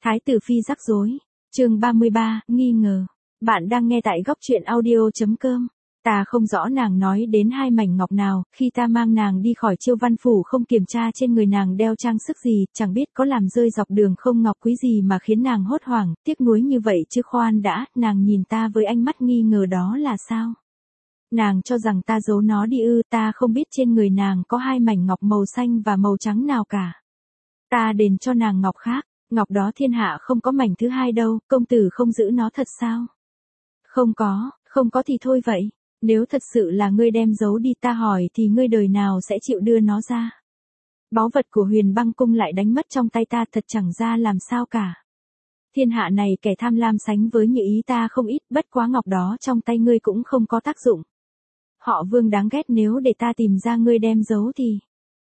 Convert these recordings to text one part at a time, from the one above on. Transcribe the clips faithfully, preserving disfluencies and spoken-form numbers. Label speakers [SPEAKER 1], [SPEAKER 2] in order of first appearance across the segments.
[SPEAKER 1] Thái tử phi rắc rối. Chương ba mươi ba, nghi ngờ. Bạn đang nghe tại góc truyện audio chấm com. Ta không rõ nàng nói đến hai mảnh ngọc nào, khi ta mang nàng đi khỏi Chiêu Văn phủ không kiểm tra trên người nàng đeo trang sức gì, chẳng biết có làm rơi dọc đường không ngọc quý gì mà khiến nàng hốt hoảng, tiếc nuối như vậy chứ khoan đã, nàng nhìn ta với ánh mắt nghi ngờ đó là sao? Nàng cho rằng ta giấu nó đi ư, ta không biết trên người nàng có hai mảnh ngọc màu xanh và màu trắng nào cả. Ta đền cho nàng ngọc khác, ngọc đó thiên hạ không có mảnh thứ hai đâu, công tử không giữ nó thật sao? Không có, không có thì thôi vậy. Nếu thật sự là ngươi đem giấu đi ta hỏi thì ngươi đời nào sẽ chịu đưa nó ra. Báu vật của Huyền Băng cung lại đánh mất trong tay ta thật chẳng ra làm sao cả. Thiên hạ này kẻ tham lam sánh với Như Ý ta không ít, bất quá ngọc đó trong tay ngươi cũng không có tác dụng. Họ Vương đáng ghét, nếu để ta tìm ra ngươi đem giấu thì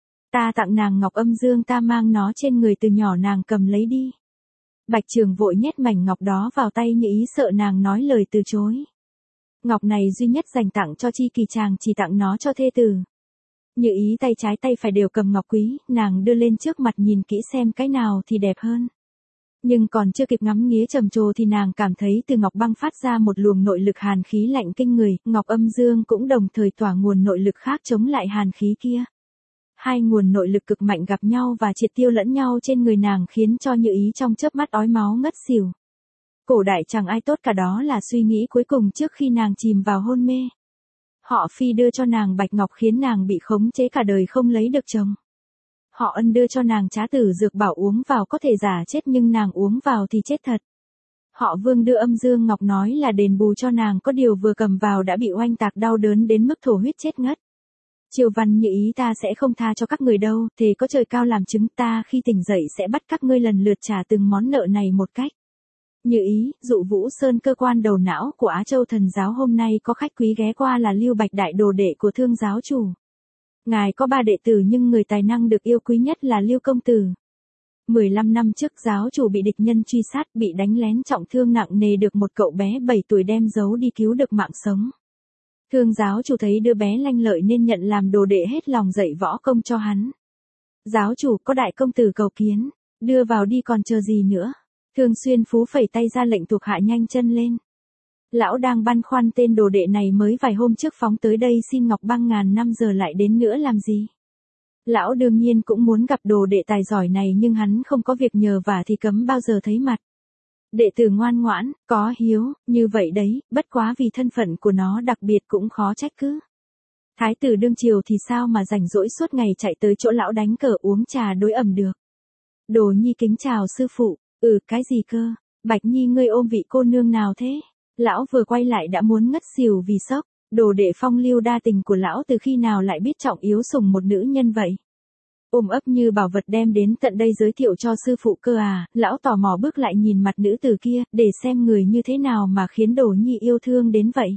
[SPEAKER 1] ta tặng nàng ngọc âm dương ta mang nó trên người từ nhỏ nàng cầm lấy đi. Bạch Trường vội nhét mảnh ngọc đó vào tay Như Ý sợ nàng nói lời từ chối. Ngọc này duy nhất dành tặng cho Chi Kỳ, chàng chỉ tặng nó cho thê tử. Như Ý tay trái tay phải đều cầm ngọc quý, nàng đưa lên trước mặt nhìn kỹ xem cái nào thì đẹp hơn. Nhưng còn chưa kịp ngắm nghía trầm trồ thì nàng cảm thấy từ ngọc băng phát ra một luồng nội lực hàn khí lạnh kinh người, ngọc âm dương cũng đồng thời tỏa nguồn nội lực khác chống lại hàn khí kia. Hai nguồn nội lực cực mạnh gặp nhau và triệt tiêu lẫn nhau trên người nàng khiến cho Như Ý trong chớp mắt ói máu ngất xỉu. Cổ đại chẳng ai tốt cả, đó là suy nghĩ cuối cùng trước khi nàng chìm vào hôn mê. Họ Phi đưa cho nàng bạch ngọc khiến nàng bị khống chế cả đời không lấy được chồng. Họ Ân đưa cho nàng trá tử dược bảo uống vào có thể giả chết nhưng nàng uống vào thì chết thật. Họ Vương đưa âm dương ngọc nói là đền bù cho nàng, có điều vừa cầm vào đã bị oanh tạc đau đớn đến mức thổ huyết chết ngất. Triều Văn Như Ý ta sẽ không tha cho các người đâu, thề có trời cao làm chứng ta khi tỉnh dậy sẽ bắt các ngươi lần lượt trả từng món nợ này một cách. Như Ý, Dụ Vũ Sơn cơ quan đầu não của Á Châu Thần giáo hôm nay có khách quý ghé qua là Lưu Bạch đại đồ đệ của Thương giáo chủ. Ngài có ba đệ tử nhưng người tài năng được yêu quý nhất là Lưu công tử. mười lăm năm trước giáo chủ bị địch nhân truy sát, bị đánh lén trọng thương nặng nề, được một cậu bé bảy tuổi đem giấu đi cứu được mạng sống. Thương giáo chủ thấy đứa bé lanh lợi nên nhận làm đồ đệ, hết lòng dạy võ công cho hắn. Giáo chủ, có đại công tử cầu kiến, đưa vào đi còn chờ gì nữa. Thương Xuyên Phú phẩy tay ra lệnh thuộc hạ nhanh chân lên. Lão đang băn khoăn tên đồ đệ này mới vài hôm trước phóng tới đây xin ngọc băng ngàn năm giờ lại đến nữa làm gì. Lão đương nhiên cũng muốn gặp đồ đệ tài giỏi này nhưng hắn không có việc nhờ vả thì cấm bao giờ thấy mặt. Đệ tử ngoan ngoãn, có hiếu, như vậy đấy, bất quá vì thân phận của nó đặc biệt cũng khó trách cứ. Thái tử đương triều thì sao mà rảnh rỗi suốt ngày chạy tới chỗ lão đánh cờ uống trà đối ẩm được. Đồ Nhi kính chào sư phụ. Ừ, cái gì cơ? Bạch Nhi ngươi ôm vị cô nương nào thế? Lão vừa quay lại đã muốn ngất xỉu vì sốc. Đồ đệ phong lưu đa tình của lão từ khi nào lại biết trọng yếu sủng một nữ nhân vậy? Ôm ấp như bảo vật đem đến tận đây giới thiệu cho sư phụ cơ à? Lão tò mò bước lại nhìn mặt nữ tử kia, để xem người như thế nào mà khiến Đồ Nhi yêu thương đến vậy.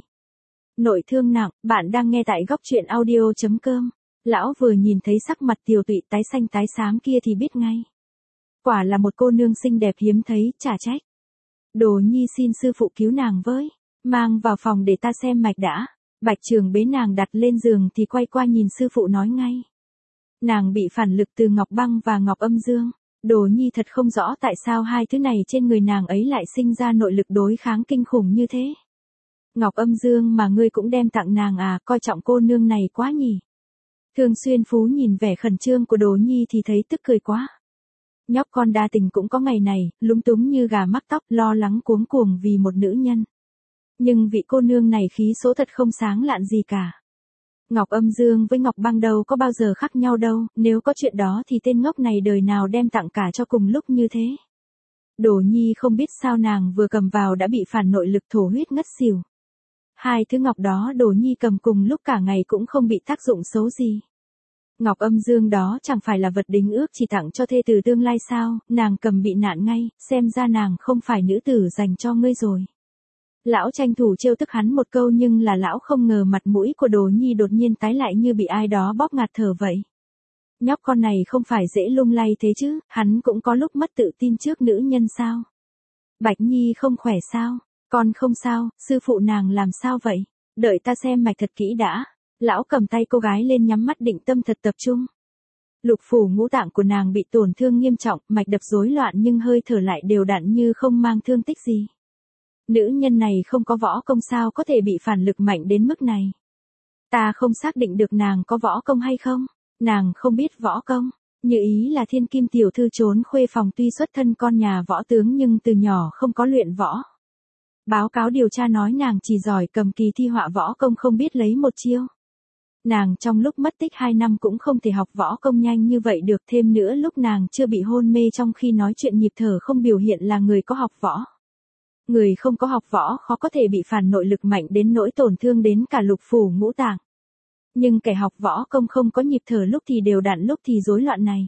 [SPEAKER 1] Nội thương nặng, bạn đang nghe tại góc truyện audio chấm com. Lão vừa nhìn thấy sắc mặt tiều tụy tái xanh tái xám kia thì biết ngay. Quả là một cô nương xinh đẹp hiếm thấy, chả trách. Đồ Nhi xin sư phụ cứu nàng với, mang vào phòng để ta xem mạch đã. Bạch Trường bế nàng đặt lên giường thì quay qua nhìn sư phụ nói ngay. Nàng bị phản lực từ ngọc băng và ngọc âm dương. Đồ Nhi thật không rõ tại sao hai thứ này trên người nàng ấy lại sinh ra nội lực đối kháng kinh khủng như thế. Ngọc âm dương mà ngươi cũng đem tặng nàng à, coi trọng cô nương này quá nhỉ. Thương Xuyên Phú nhìn vẻ khẩn trương của Đồ Nhi thì thấy tức cười quá. Nhóc con đa tình cũng có ngày này, lúng túng như gà mắc tóc, lo lắng cuống cuồng vì một nữ nhân. Nhưng vị cô nương này khí số thật không sáng lạn gì cả. Ngọc âm dương với ngọc băng đâu có bao giờ khác nhau đâu, nếu có chuyện đó thì tên ngốc này đời nào đem tặng cả cho cùng lúc như thế. Đồ Nhi không biết sao nàng vừa cầm vào đã bị phản nội lực thổ huyết ngất xỉu. Hai thứ ngọc đó Đồ Nhi cầm cùng lúc cả ngày cũng không bị tác dụng xấu gì. Ngọc âm dương đó chẳng phải là vật đính ước chỉ tặng cho thê tử tương lai sao, nàng cầm bị nạn ngay, xem ra nàng không phải nữ tử dành cho ngươi rồi. Lão tranh thủ trêu tức hắn một câu nhưng là lão không ngờ mặt mũi của Đồ Nhi đột nhiên tái lại như bị ai đó bóp ngạt thở vậy. Nhóc con này không phải dễ lung lay thế chứ, hắn cũng có lúc mất tự tin trước nữ nhân sao. Bạch Nhi không khỏe sao, con không sao, sư phụ nàng làm sao vậy, đợi ta xem mạch thật kỹ đã. Lão cầm tay cô gái lên nhắm mắt định tâm thật tập trung. Lục phủ ngũ tạng của nàng bị tổn thương nghiêm trọng, mạch đập rối loạn nhưng hơi thở lại đều đặn như không mang thương tích gì. Nữ nhân này không có võ công sao có thể bị phản lực mạnh đến mức này. Ta không xác định được nàng có võ công hay không. Nàng không biết võ công. Như ý là thiên kim tiểu thư trốn khuê phòng tuy xuất thân con nhà võ tướng nhưng từ nhỏ không có luyện võ. Báo cáo điều tra nói nàng chỉ giỏi cầm kỳ thi họa võ công không biết lấy một chiêu. Nàng trong lúc mất tích hai năm cũng không thể học võ công nhanh như vậy được, thêm nữa lúc nàng chưa bị hôn mê trong khi nói chuyện nhịp thở không biểu hiện là người có học võ. Người không có học võ khó có thể bị phản nội lực mạnh đến nỗi tổn thương đến cả lục phủ ngũ tạng. Nhưng kẻ học võ công không có nhịp thở lúc thì đều đặn lúc thì rối loạn này.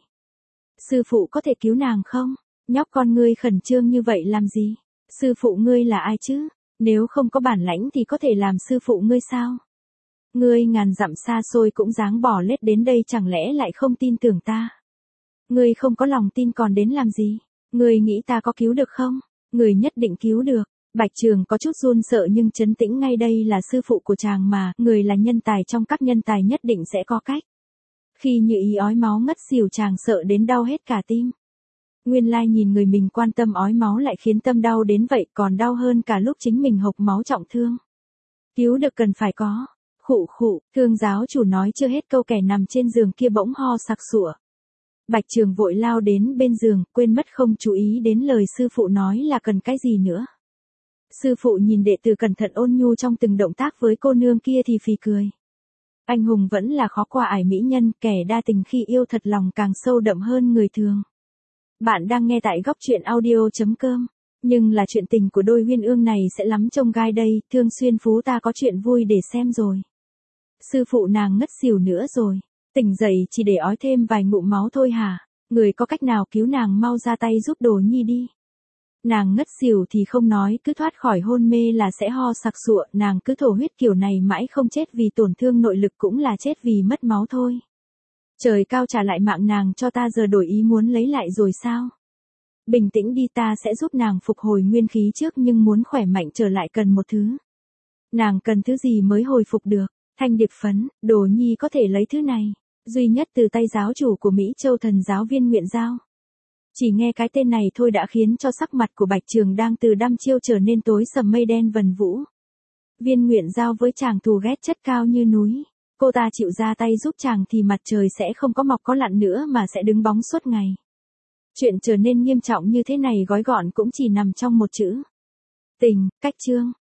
[SPEAKER 1] Sư phụ có thể cứu nàng không? Nhóc con ngươi khẩn trương như vậy làm gì? Sư phụ ngươi là ai chứ? Nếu không có bản lãnh thì có thể làm sư phụ ngươi sao? Ngươi ngàn dặm xa xôi cũng dáng bỏ lết đến đây chẳng lẽ lại không tin tưởng ta? Ngươi không có lòng tin còn đến làm gì? Ngươi nghĩ ta có cứu được không? Ngươi nhất định cứu được. Bạch Trường có chút run sợ nhưng trấn tĩnh ngay, đây là sư phụ của chàng mà, người là nhân tài trong các nhân tài nhất định sẽ có cách. Khi Như Ý ói máu ngất xỉu chàng sợ đến đau hết cả tim. Nguyên lai nhìn người mình quan tâm ói máu lại khiến tâm đau đến vậy, còn đau hơn cả lúc chính mình hộc máu trọng thương. Cứu được cần phải có. Khụ khụ, thương giáo chủ nói chưa hết câu kẻ nằm trên giường kia bỗng ho sặc sụa. Bạch Trường vội lao đến bên giường, quên mất không chú ý đến lời sư phụ nói là cần cái gì nữa. Sư phụ nhìn đệ tử cẩn thận ôn nhu trong từng động tác với cô nương kia thì phì cười. Anh hùng vẫn là khó qua ải mỹ nhân, kẻ đa tình khi yêu thật lòng càng sâu đậm hơn người thường. Bạn đang nghe tại góc truyện audio chấm com. Nhưng là chuyện tình của đôi huyên ương này sẽ lắm trông gai đây, Thương Xuyên Phú ta có chuyện vui để xem rồi. Sư phụ nàng ngất xỉu nữa rồi, tỉnh dậy chỉ để ói thêm vài ngụm máu thôi hả? Người có cách nào cứu nàng mau ra tay giúp Đồ Nhi đi. Nàng ngất xỉu thì không nói, cứ thoát khỏi hôn mê là sẽ ho sặc sụa, nàng cứ thổ huyết kiểu này mãi không chết vì tổn thương nội lực cũng là chết vì mất máu thôi. Trời cao trả lại mạng nàng cho ta, giờ đổi ý muốn lấy lại rồi sao? Bình tĩnh đi, ta sẽ giúp nàng phục hồi nguyên khí trước, nhưng muốn khỏe mạnh trở lại cần một thứ. Nàng cần thứ gì mới hồi phục được? Thanh điệp phấn, Đồ Nhi có thể lấy thứ này, duy nhất từ tay giáo chủ của Mỹ Châu Thần giáo Viên Nguyện Giao. Chỉ nghe cái tên này thôi đã khiến cho sắc mặt của Bạch Trường đang từ đăm chiêu trở nên tối sầm mây đen vần vũ. Viên Nguyện Giao với chàng thù ghét chất cao như núi. Cô ta chịu ra tay giúp chàng thì mặt trời sẽ không có mọc có lặn nữa mà sẽ đứng bóng suốt ngày. Chuyện trở nên nghiêm trọng như thế này gói gọn cũng chỉ nằm trong một chữ. Tình. Cách chương.